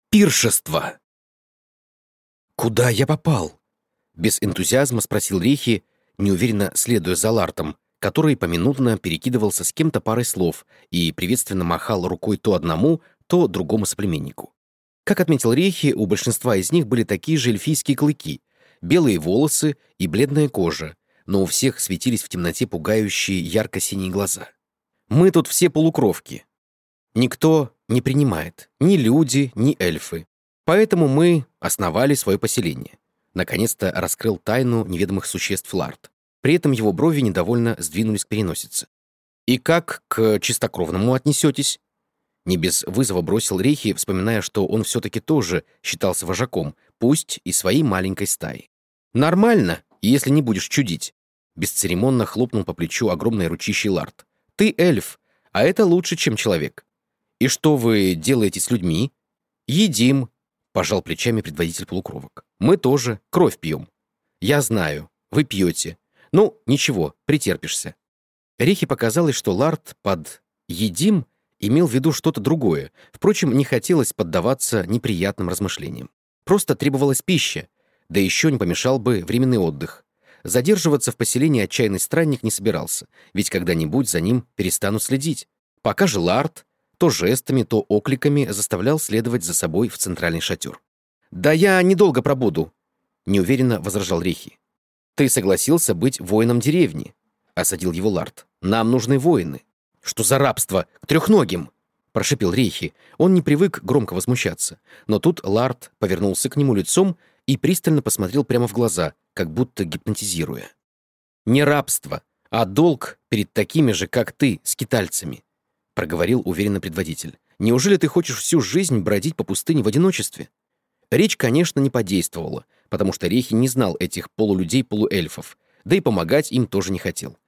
Пиршество! «Куда я попал?» — без энтузиазма спросил Рихи, неуверенно следуя за Лартом, который поминутно перекидывался с кем-то парой слов и приветственно махал рукой то одному, то другому соплеменнику. Как отметил Рихи, у большинства из них были такие же эльфийские клыки, белые волосы и бледная кожа, но у всех светились в темноте пугающие ярко-синие глаза. «Мы тут все полукровки. Никто не принимает, ни люди, ни эльфы. Поэтому мы основали свое поселение». Наконец-то раскрыл тайну неведомых существ Ларт. При этом его брови недовольно сдвинулись к переносице. «И как к чистокровному отнесетесь?» Не без вызова бросил Рихи, вспоминая, что он все-таки тоже считался вожаком, пусть и своей маленькой стаи. «Нормально, если не будешь чудить», — бесцеремонно хлопнул по плечу огромной ручищей Ларт. «Ты эльф, а это лучше, чем человек. И что вы делаете с людьми?» «Едим», — пожал плечами предводитель полукровок. «Мы тоже кровь пьем». «Я знаю, вы пьете. Ну, ничего, претерпишься». Рихи показалось, что Ларт под «едим» имел в виду что-то другое. Впрочем, не хотелось поддаваться неприятным размышлениям. Просто требовалась пища, да еще не помешал бы временный отдых. Задерживаться в поселении отчаянный странник не собирался, ведь когда-нибудь за ним перестанут следить. Пока же Ларт то жестами, то окликами заставлял следовать за собой в центральный шатер. «Да я недолго пробуду», — неуверенно возражал Рихи. «Ты согласился быть воином деревни», — осадил его Ларт. «Нам нужны воины». «Что за рабство? К трехногим!» — прошипел Рейхи. Он не привык громко возмущаться. Но тут Ларт повернулся к нему лицом и пристально посмотрел прямо в глаза, как будто гипнотизируя. «Не рабство, а долг перед такими же, как ты, скитальцами», — проговорил уверенно предводитель. «Неужели ты хочешь всю жизнь бродить по пустыне в одиночестве?» Речь, конечно, не подействовала, потому что Рейхи не знал этих полулюдей-полуэльфов, да и помогать им тоже не хотел.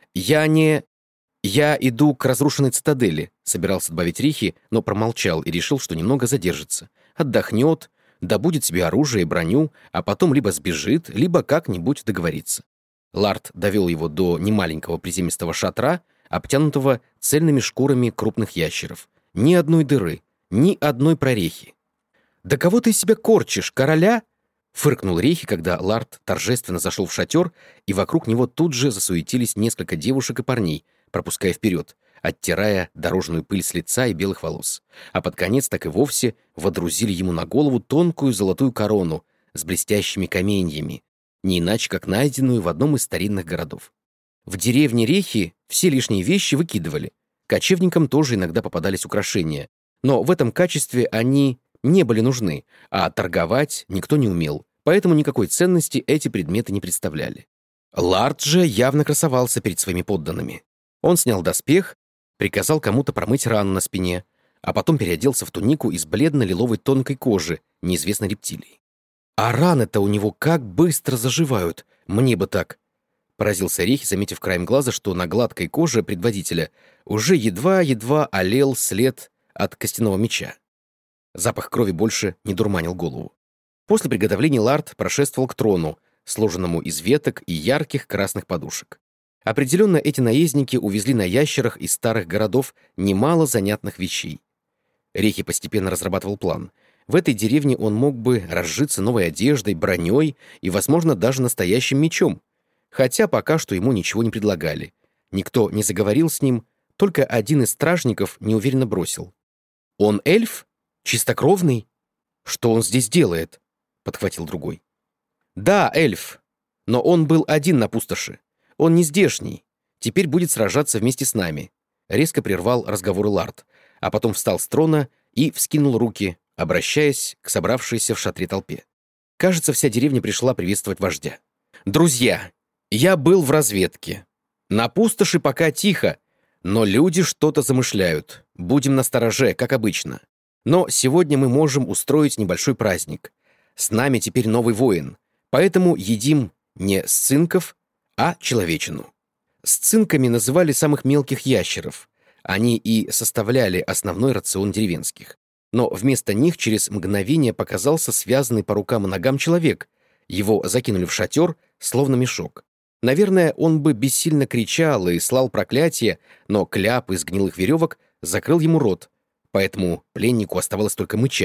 «Я иду к разрушенной цитадели», — собирался добавить Рихи, но промолчал и решил, что немного задержится. Отдохнет, добудет себе оружие и броню, а потом либо сбежит, либо как-нибудь договорится. Ларт довел его до немаленького приземистого шатра, обтянутого цельными шкурами крупных ящеров. Ни одной дыры, ни одной прорехи. «Да кого ты из себя корчишь, короля?» — фыркнул Рихи, когда Ларт торжественно зашел в шатер, и вокруг него тут же засуетились несколько девушек и парней, пропуская вперед, оттирая дорожную пыль с лица и белых волос. А под конец так и вовсе водрузили ему на голову тонкую золотую корону с блестящими каменьями, не иначе как найденную в одном из старинных городов. В деревне Рехи все лишние вещи выкидывали. Кочевникам тоже иногда попадались украшения, но в этом качестве они не были нужны, а торговать никто не умел, поэтому никакой ценности эти предметы не представляли. Ларт же явно красовался перед своими подданными. Он снял доспех, приказал кому-то промыть рану на спине, а потом переоделся в тунику из бледно-лиловой тонкой кожи неизвестной рептилии. «А раны-то у него как быстро заживают! Мне бы так!» Поразился Рихи, заметив краем глаза, что на гладкой коже предводителя уже едва-едва олел след от костяного меча. Запах крови больше не дурманил голову. После приготовления Ларт прошествовал к трону, сложенному из веток и ярких красных подушек. Определенно, эти наездники увезли на ящерах из старых городов немало занятных вещей. Рихи постепенно разрабатывал план. В этой деревне он мог бы разжиться новой одеждой, броней и, возможно, даже настоящим мечом. Хотя пока что ему ничего не предлагали. Никто не заговорил с ним, только один из стражников неуверенно бросил. «Он эльф? Чистокровный? Что он здесь делает?» — подхватил другой. «Да, эльф, но он был один на пустоши. Он не здешний. Теперь будет сражаться вместе с нами», — резко прервал разговор Ларт, а потом встал с трона и вскинул руки, обращаясь к собравшейся в шатре толпе. Кажется, вся деревня пришла приветствовать вождя. «Друзья, я был в разведке. На пустоши пока тихо, но люди что-то замышляют. Будем настороже, как обычно. Но сегодня мы можем устроить небольшой праздник. С нами теперь новый воин, поэтому едим не сцинков, а человечину». Сцинками называли самых мелких ящеров. Они и составляли основной рацион деревенских. Но вместо них через мгновение показался связанный по рукам и ногам человек. Его закинули в шатер, словно мешок. Наверное, он бы бессильно кричал и слал проклятие, но кляп из гнилых веревок закрыл ему рот, поэтому пленнику оставалось только мычать,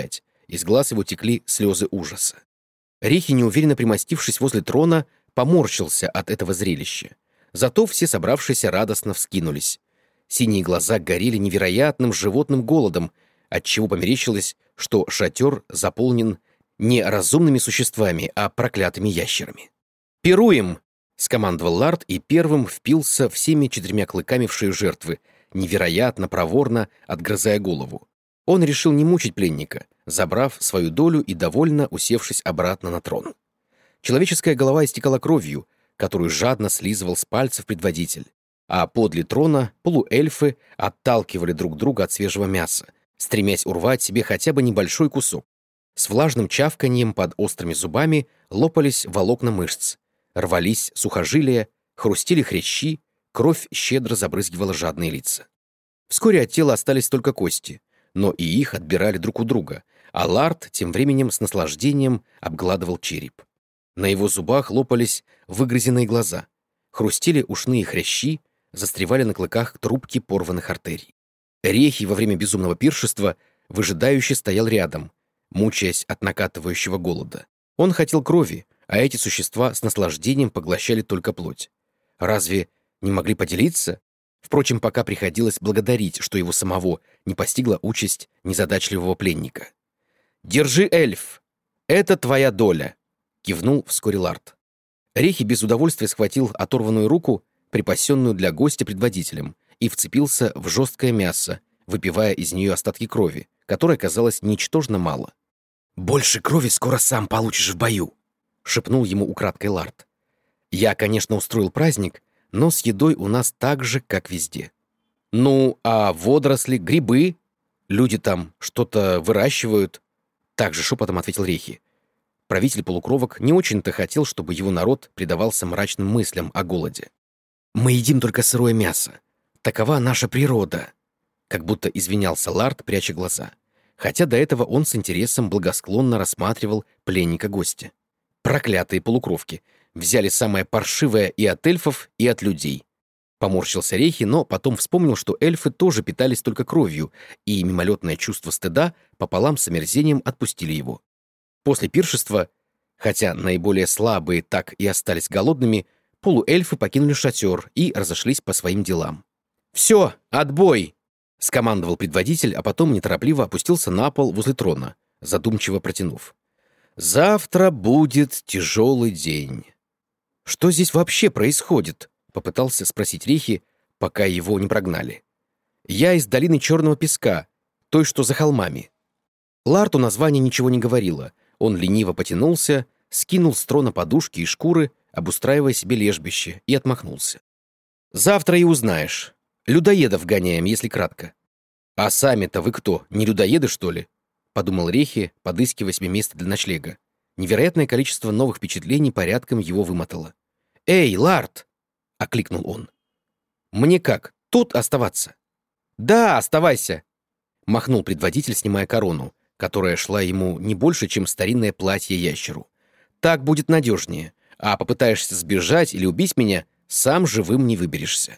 из глаз его текли слезы ужаса. Рихи, неуверенно примостившись возле трона, поморщился от этого зрелища. Зато все собравшиеся радостно вскинулись. Синие глаза горели невероятным животным голодом, отчего померещилось, что шатер заполнен не разумными существами, а проклятыми ящерами. «Пируем!» — скомандовал Ларт и первым впился всеми 4 клыками в шею жертвы, невероятно проворно отгрызая голову. Он решил не мучить пленника, забрав свою долю и довольно усевшись обратно на трон. Человеческая голова истекала кровью, которую жадно слизывал с пальцев предводитель, а подле трона полуэльфы отталкивали друг друга от свежего мяса, стремясь урвать себе хотя бы небольшой кусок. С влажным чавканьем под острыми зубами лопались волокна мышц, рвались сухожилия, хрустели хрящи, кровь щедро забрызгивала жадные лица. Вскоре от тела остались только кости, но и их отбирали друг у друга, а Ларт тем временем с наслаждением обгладывал череп. На его зубах лопались выгрызенные глаза, хрустели ушные хрящи, застревали на клыках трубки порванных артерий. Рехи во время безумного пиршества выжидающе стоял рядом, мучаясь от накатывающего голода. Он хотел крови, а эти существа с наслаждением поглощали только плоть. Разве не могли поделиться? Впрочем, пока приходилось благодарить, что его самого не постигла участь незадачливого пленника. «Держи, эльф! Это твоя доля!» — кивнул вскоре Ларт. Рехи без удовольствия схватил оторванную руку, припасенную для гостя предводителем, и вцепился в жесткое мясо, выпивая из нее остатки крови, которой оказалось ничтожно мало. «Больше крови скоро сам получишь в бою!» — шепнул ему украдкой Ларт. «Я, конечно, устроил праздник, но с едой у нас так же, как везде. Ну, а водоросли, грибы? Люди там что-то выращивают?» Также шепотом ответил Рехи. Правитель полукровок не очень-то хотел, чтобы его народ предавался мрачным мыслям о голоде. «Мы едим только сырое мясо. Такова наша природа», — как будто извинялся Ларт, пряча глаза, хотя до этого он с интересом благосклонно рассматривал пленника-гостя. Проклятые полукровки взяли самое паршивое и от эльфов, и от людей. Поморщился Рехи, но потом вспомнил, что эльфы тоже питались только кровью, и мимолетное чувство стыда пополам с омерзением отпустили его. После пиршества, хотя наиболее слабые так и остались голодными, полуэльфы покинули шатер и разошлись по своим делам. «Все, отбой!» — скомандовал предводитель, а потом неторопливо опустился на пол возле трона, задумчиво протянув. «Завтра будет тяжелый день». «Что здесь вообще происходит?» — попытался спросить Рехи, пока его не прогнали. «Я из долины Черного Песка, той, что за холмами». Ларту название ничего не говорило. Он лениво потянулся, скинул с трона подушки и шкуры, обустраивая себе лежбище, и отмахнулся. «Завтра и узнаешь. Людоедов гоняем, если кратко». «А сами-то вы кто, не людоеды, что ли?» — подумал Рехи, подыскивая себе место для ночлега. Невероятное количество новых впечатлений порядком его вымотало. «Эй, Ларт!» — окликнул он. «Мне как, тут оставаться?» «Да, оставайся!» — махнул предводитель, снимая корону, которая шла ему не больше, чем старинное платье ящеру. «Так будет надежнее, а попытаешься сбежать или убить меня, сам живым не выберешься».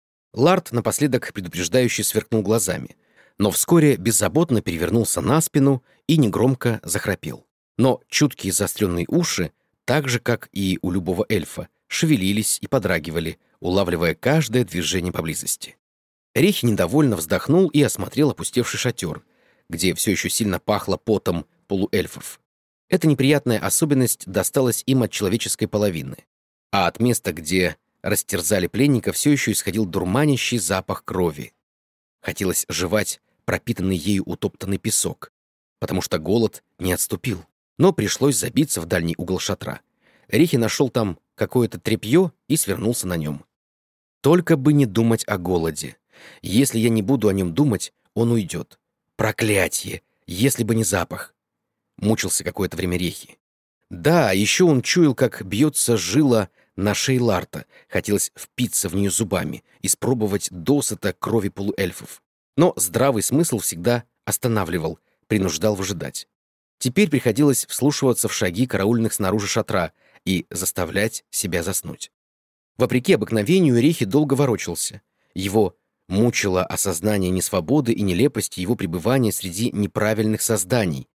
Ларт напоследок предупреждающе сверкнул глазами, но вскоре беззаботно перевернулся на спину и негромко захрапел. Но чуткие заостренные уши, так же, как и у любого эльфа, шевелились и подрагивали, улавливая каждое движение поблизости. Рехи недовольно вздохнул и осмотрел опустевший шатер, где все еще сильно пахло потом полуэльфов. Эта неприятная особенность досталась им от человеческой половины, а от места, где растерзали пленника, все еще исходил дурманящий запах крови. Хотелось жевать пропитанный ею утоптанный песок, потому что голод не отступил, но пришлось забиться в дальний угол шатра. Рехи нашел там какое-то тряпье и свернулся на нем. Только бы не думать о голоде. Если я не буду о нем думать, он уйдет. Проклятье! Если бы не запах! Мучился какое-то время Рехи. Да, еще он чуял, как бьется жила на шее Ларта. Хотелось впиться в нее зубами, испробовать досыта крови полуэльфов. Но здравый смысл всегда останавливал, принуждал выжидать. Теперь приходилось вслушиваться в шаги караульных снаружи шатра и заставлять себя заснуть. Вопреки обыкновению, Рехи долго ворочался. Его мучило осознание несвободы и нелепости его пребывания среди неправильных созданий,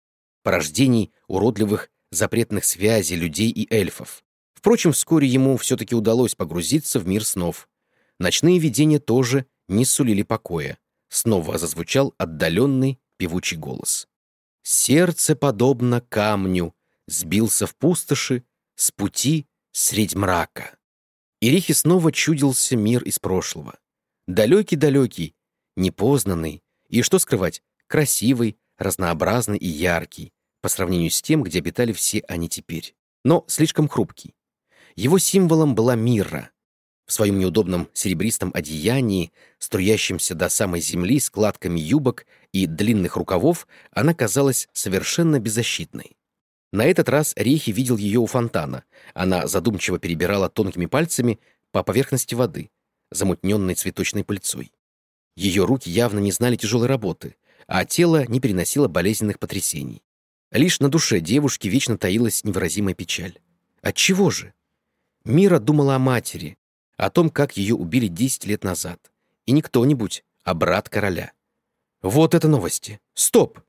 порождений уродливых запретных связей людей и эльфов. Впрочем, вскоре ему все-таки удалось погрузиться в мир снов. Ночные видения тоже не сулили покоя. Снова зазвучал отдаленный певучий голос. «Сердце подобно камню, сбился в пустоши, с пути средь мрака». И Рихе снова чудился мир из прошлого. Далекий-далекий, непознанный, и, что скрывать, красивый, разнообразный и яркий, по сравнению с тем, где обитали все они теперь. Но слишком хрупкий. Его символом была Мирра. В своем неудобном серебристом одеянии, струящемся до самой земли складками юбок и длинных рукавов, она казалась совершенно беззащитной. На этот раз Рихи видел ее у фонтана. Она задумчиво перебирала тонкими пальцами по поверхности воды, замутненной цветочной пыльцой. Ее руки явно не знали тяжелой работы, а тело не переносило болезненных потрясений. Лишь на душе девушки вечно таилась невыразимая печаль. Отчего же? Мира думала о матери, о том, как ее убили 10 лет назад. И не кто-нибудь, а брат короля. Вот это новости! Стоп!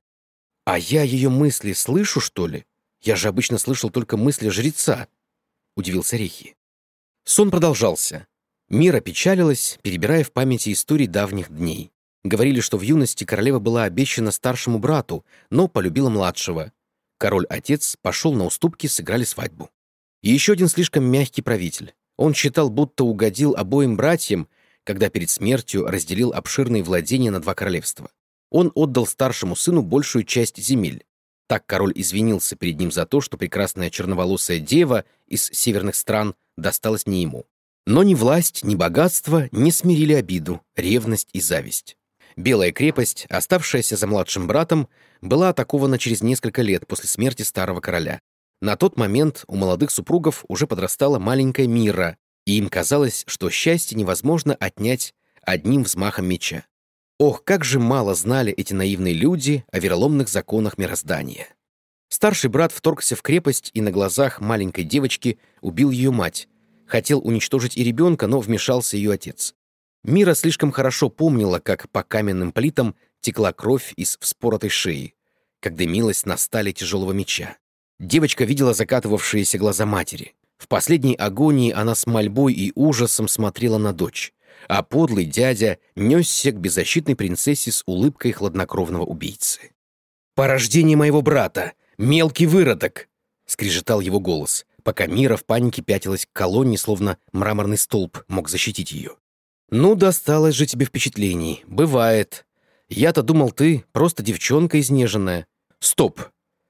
А я ее мысли слышу, что ли? Я же обычно слышал только мысли жреца, удивился Рихи. Сон продолжался. Мира печалилась, перебирая в памяти истории давних дней. Говорили, что в юности королева была обещана старшему брату, но полюбила младшего. Король-отец пошел на уступки, сыграли свадьбу. И еще один слишком мягкий правитель. Он считал, будто угодил обоим братьям, когда перед смертью разделил обширные владения на 2 королевства. Он отдал старшему сыну большую часть земель. Так король извинился перед ним за то, что прекрасная черноволосая дева из северных стран досталась не ему. Но ни власть, ни богатство не смирили обиду, ревность и зависть. Белая крепость, оставшаяся за младшим братом, была атакована через несколько лет после смерти старого короля. На тот момент у молодых супругов уже подрастала маленькая Мира, и им казалось, что счастье невозможно отнять одним взмахом меча. Ох, как же мало знали эти наивные люди о вероломных законах мироздания. Старший брат вторгся в крепость и на глазах маленькой девочки убил ее мать. Хотел уничтожить и ребенка, но вмешался ее отец. Мира слишком хорошо помнила, как по каменным плитам текла кровь из вспоротой шеи, как дымилась на стали тяжелого меча. Девочка видела закатывавшиеся глаза матери. В последней агонии она с мольбой и ужасом смотрела на дочь, а подлый дядя несся к беззащитной принцессе с улыбкой хладнокровного убийцы. «Порождение моего брата! Мелкий выродок!» — скрежетал его голос, пока Мира в панике пятилась к колонне, словно мраморный столб мог защитить ее. «Ну, досталось же тебе впечатлений. Бывает. Я-то думал, ты просто девчонка изнеженная. Стоп!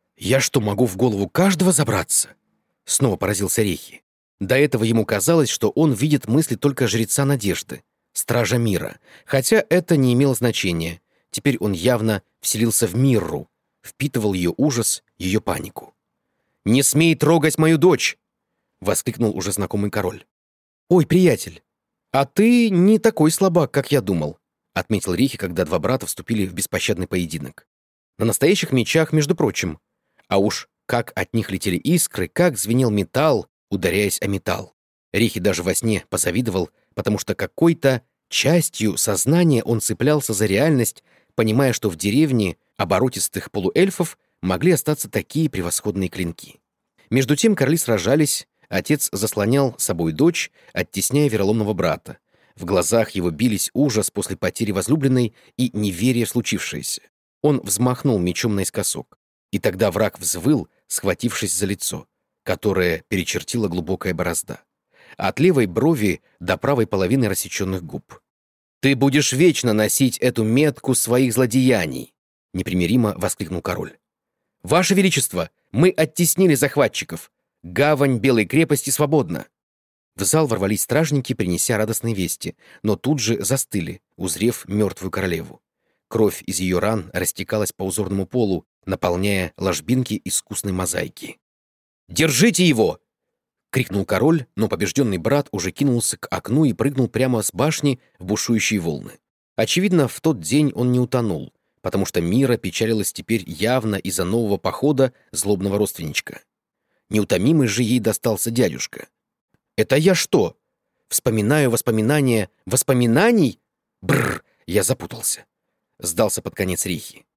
Я что, могу в голову каждого забраться?» Снова поразился Рихи. До этого ему казалось, что он видит мысли только жреца надежды, стража мира, хотя это не имело значения. Теперь он явно вселился в Мирру, впитывал ее ужас, ее панику. «Не смей трогать мою дочь!» — воскликнул уже знакомый король. «Ой, приятель, а ты не такой слабак, как я думал», — отметил Рихи, когда 2 брата вступили в беспощадный поединок. На настоящих мечах, между прочим. А уж как от них летели искры, как звенел металл, ударяясь о металл. Рихи даже во сне позавидовал, потому что какой-то частью сознания он цеплялся за реальность, понимая, что в деревне оборотистых полуэльфов могли остаться такие превосходные клинки. Между тем короли сражались, отец заслонял собой дочь, оттесняя вероломного брата. В глазах его бились ужас после потери возлюбленной и неверие в случившееся. Он взмахнул мечом наискосок. И тогда враг взвыл, схватившись за лицо, которое перечертила глубокая борозда. От левой брови до правой половины рассеченных губ. «Ты будешь вечно носить эту метку своих злодеяний!» — непримиримо воскликнул король. «Ваше Величество, мы оттеснили захватчиков! Гавань Белой крепости свободна!» В зал ворвались стражники, принеся радостные вести, но тут же застыли, узрев мертвую королеву. Кровь из ее ран растекалась по узорному полу, наполняя ложбинки искусной мозаики. «Держите его!» — крикнул король, но побежденный брат уже кинулся к окну и прыгнул прямо с башни в бушующие волны. Очевидно, в тот день он не утонул, потому что Мира печалилась теперь явно из-за нового похода злобного родственничка. Неутомимый же ей достался дядюшка. «Это я что? Вспоминаю воспоминания воспоминаний? Бррр, я запутался!» — сдался под конец Рихи.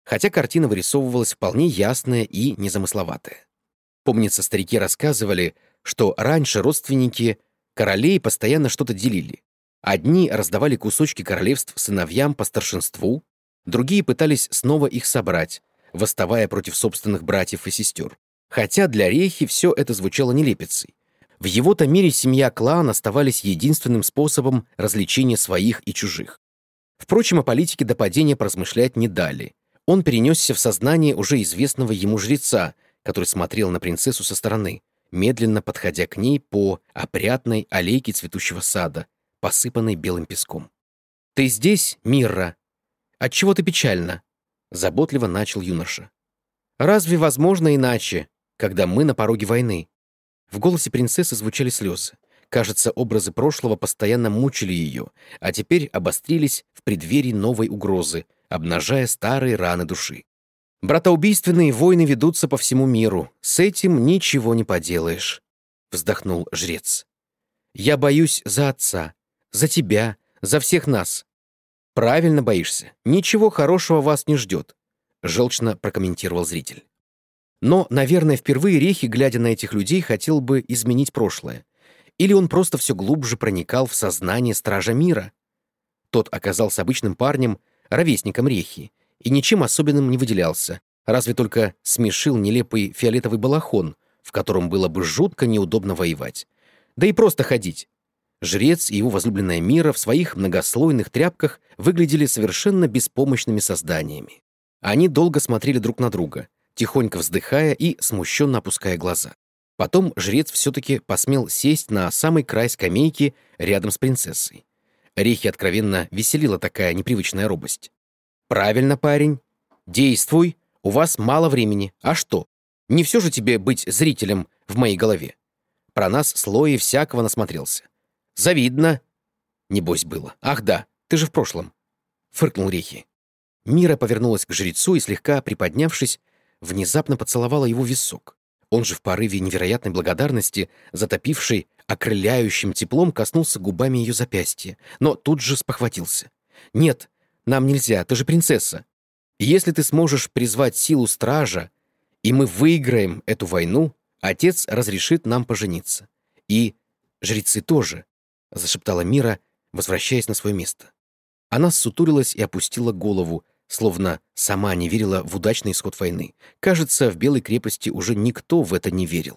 хотя картина вырисовывалась вполне ясная и незамысловатая. Помнится, старики рассказывали, что раньше родственники королей постоянно что-то делили. Одни раздавали кусочки королевств сыновьям по старшинству, другие пытались снова их собрать, восставая против собственных братьев и сестер. Хотя для Рейхи все это звучало нелепицей. В его-то мире семья-клан оставались единственным способом развлечения своих и чужих. Впрочем, о политике до падения поразмышлять не дали. Он перенесся в сознание уже известного ему жреца, который смотрел на принцессу со стороны, медленно подходя к ней по опрятной аллейке цветущего сада, посыпанной белым песком. «Ты здесь, Мирра? Отчего ты печальна?» — заботливо начал юноша. «Разве возможно иначе, когда мы на пороге войны?» В голосе принцессы звучали слезы. Кажется, образы прошлого постоянно мучили ее, а теперь обострились в преддверии новой угрозы, обнажая старые раны души. «Братоубийственные войны ведутся по всему миру. С этим ничего не поделаешь», — вздохнул жрец. «Я боюсь за отца, за тебя, за всех нас». «Правильно боишься. Ничего хорошего вас не ждет», — желчно прокомментировал зритель. Но, наверное, впервые Рейхи, глядя на этих людей, хотел бы изменить прошлое. Или он просто все глубже проникал в сознание Стража Мира. Тот оказался обычным парнем, ровесником Рейхи, и ничем особенным не выделялся, разве только смешил нелепый фиолетовый балахон, в котором было бы жутко неудобно воевать. Да и просто ходить. Жрец и его возлюбленная Мира в своих многослойных тряпках выглядели совершенно беспомощными созданиями. Они долго смотрели друг на друга, тихонько вздыхая и смущенно опуская глаза. Потом жрец все-таки посмел сесть на самый край скамейки рядом с принцессой. Рейхи откровенно веселила такая непривычная робость. «Правильно, парень. Действуй. У вас мало времени. А что? Не все же тебе быть зрителем в моей голове. Про нас Слои всякого насмотрелся. Завидно. Небось было. Ах да, ты же в прошлом», — фыркнул Рейхи. Мира повернулась к жрецу и, слегка приподнявшись, внезапно поцеловала его в висок. Он же в порыве невероятной благодарности, затопивший окрыляющим теплом, коснулся губами ее запястья, но тут же спохватился. «Нет, нам нельзя, ты же принцесса. Если ты сможешь призвать силу стража, и мы выиграем эту войну, отец разрешит нам пожениться. И жрецы тоже», — зашептала Мира, возвращаясь на свое место. Она ссутулилась и опустила голову, словно сама не верила в удачный исход войны. Кажется, в Белой крепости уже никто в это не верил.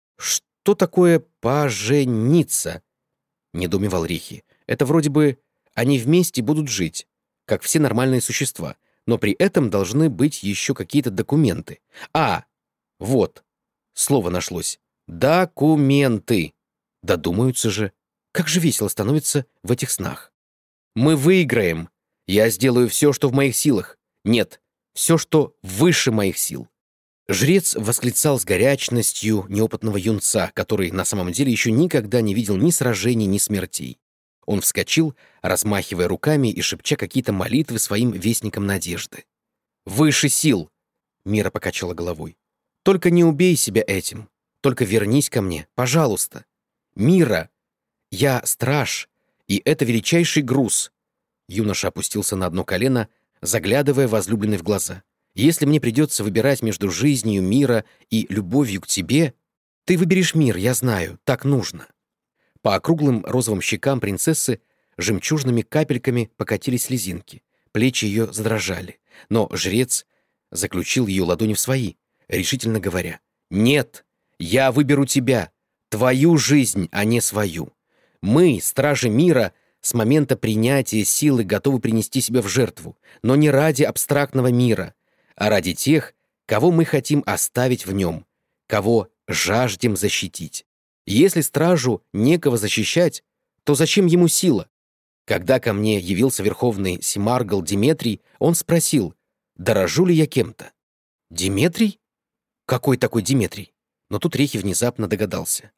«Что такое пожениться?» — недоумевал Рейхи. «Это вроде бы они вместе будут жить, как все нормальные существа, но при этом должны быть еще какие-то документы. А, вот, слово нашлось. Документы. Додумаются же. Как же весело становится в этих снах. Мы выиграем. Я сделаю все, что в моих силах. Нет, все, что выше моих сил». Жрец восклицал с горячностью неопытного юнца, который на самом деле еще никогда не видел ни сражений, ни смертей. Он вскочил, размахивая руками и шепча какие-то молитвы своим вестникам надежды. «Выше сил!» — Мира покачала головой. «Только не убей себя этим. Только вернись ко мне, пожалуйста. Мира! Я страж, и это величайший груз». Юноша опустился на одно колено, заглядывая возлюбленной в глаза. «Если мне придется выбирать между жизнью Мира и любовью к тебе, ты выберешь мир, я знаю, так нужно». По округлым розовым щекам принцессы жемчужными капельками покатились слезинки, плечи ее задрожали, но жрец заключил ее ладони в свои, решительно говоря: «Нет, я выберу тебя, твою жизнь, а не свою. Мы, стражи мира, с момента принятия силы готовы принести себя в жертву, но не ради абстрактного мира, а ради тех, кого мы хотим оставить в нем, кого жаждем защитить. Если стражу некого защищать, то зачем ему сила? Когда ко мне явился верховный Семаргл Диметрий, он спросил, дорожу ли я кем-то. Диметрий? Какой такой Диметрий? Но тут Рейхи внезапно догадался.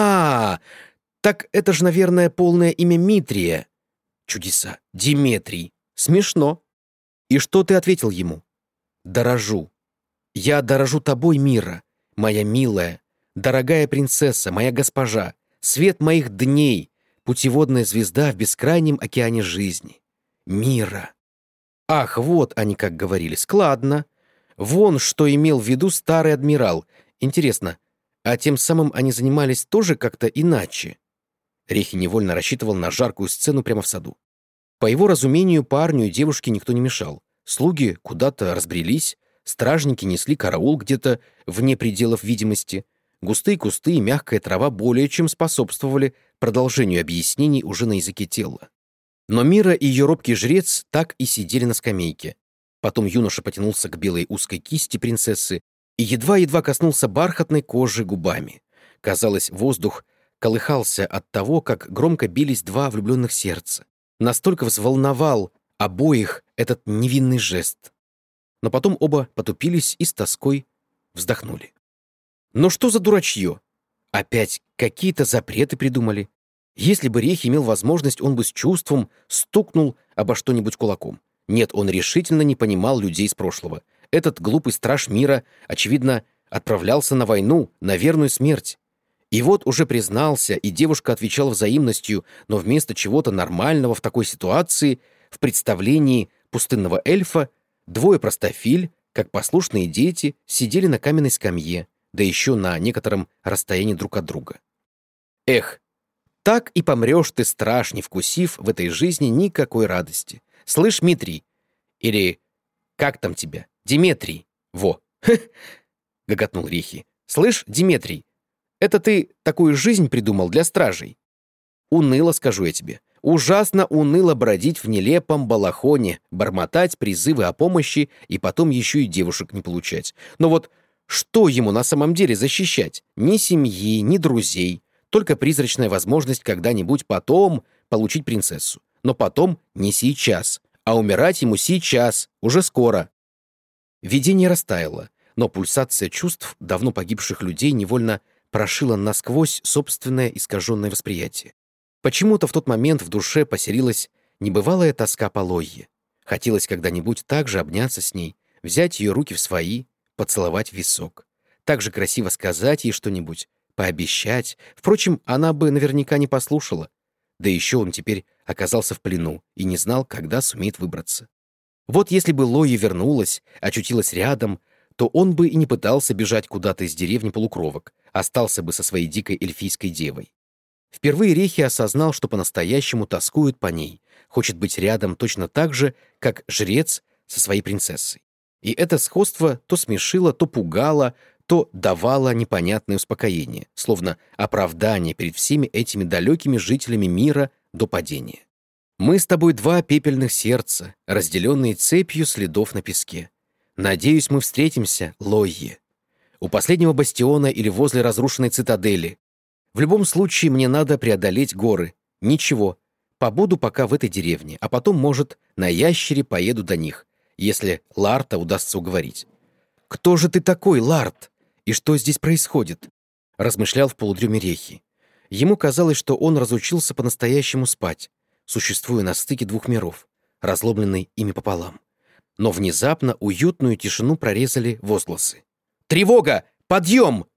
Так это же, наверное, полное имя Митрия. Чудеса. Диметрий. Смешно. И что ты ответил ему? Дорожу. Я дорожу тобой, Мира, моя милая, дорогая принцесса, моя госпожа, свет моих дней, путеводная звезда в бескрайнем океане жизни. Мира. Ах, вот они как говорили, складно. Вон, что имел в виду старый адмирал. Интересно, а тем самым они занимались тоже как-то иначе? Рехи невольно рассчитывал на жаркую сцену прямо в саду. По его разумению, парню и девушке никто не мешал. Слуги куда-то разбрелись, стражники несли караул где-то вне пределов видимости. Густые кусты и мягкая трава более чем способствовали продолжению объяснений уже на языке тела. Но Мира и ее робкий жрец так и сидели на скамейке. Потом юноша потянулся к белой узкой кисти принцессы и едва-едва коснулся бархатной кожи губами. Казалось, воздух колыхался от того, как громко бились два влюбленных сердца. Настолько взволновал обоих этот невинный жест. Но потом оба потупились и с тоской вздохнули. Но что за дурачье? Опять какие-то запреты придумали. Если бы Рехи имел возможность, он бы с чувством стукнул обо что-нибудь кулаком. Нет, он решительно не понимал людей из прошлого. Этот глупый страж мира, очевидно, отправлялся на войну, на верную смерть. И вот уже признался, и девушка отвечала взаимностью, но вместо чего-то нормального в такой ситуации, в представлении пустынного эльфа, двое простофиль, как послушные дети, сидели на каменной скамье, да еще на некотором расстоянии друг от друга. Эх, так и помрешь ты, страж, не вкусив в этой жизни никакой радости. Слышь, Митрий, или как там тебя? Диметрий. Во. — гоготнул Рехи. Слышь, Диметрий, это ты такую жизнь придумал для стражей? Уныло, скажу я тебе. Ужасно уныло бродить в нелепом балахоне, бормотать призывы о помощи и потом еще и девушек не получать. Но вот что ему на самом деле защищать? Ни семьи, ни друзей. Только призрачная возможность когда-нибудь потом получить принцессу. Но потом не сейчас, а умирать ему сейчас, уже скоро. Видение растаяло, но пульсация чувств давно погибших людей невольно прошила насквозь собственное искаженное восприятие. Почему-то в тот момент в душе поселилась небывалая тоска по Лойе. Хотелось когда-нибудь так же обняться с ней, взять ее руки в свои, поцеловать в висок. Так же красиво сказать ей что-нибудь, пообещать. Впрочем, она бы наверняка не послушала. Да еще он теперь оказался в плену и не знал, когда сумеет выбраться. Вот если бы Лойя вернулась, очутилась рядом, то он бы и не пытался бежать куда-то из деревни полукровок, остался бы со своей дикой эльфийской девой. Впервые Рехи осознал, что по-настоящему тоскует по ней, хочет быть рядом точно так же, как жрец со своей принцессой. И это сходство то смешило, то пугало, то давало непонятное успокоение, словно оправдание перед всеми этими далекими жителями мира до падения. Мы с тобой два пепельных сердца, разделенные цепью следов на песке. Надеюсь, мы встретимся, Лойе, у последнего бастиона или возле разрушенной цитадели. В любом случае, мне надо преодолеть горы. Ничего, побуду пока в этой деревне, а потом, может, на ящере поеду до них, если Ларта удастся уговорить. «Кто же ты такой, Ларт? И что здесь происходит?» — размышлял в полудреме Рехи. Ему казалось, что он разучился по-настоящему спать, существуя на стыке двух миров, разломленный ими пополам. Но внезапно уютную тишину прорезали возгласы. «Тревога! Подъем!»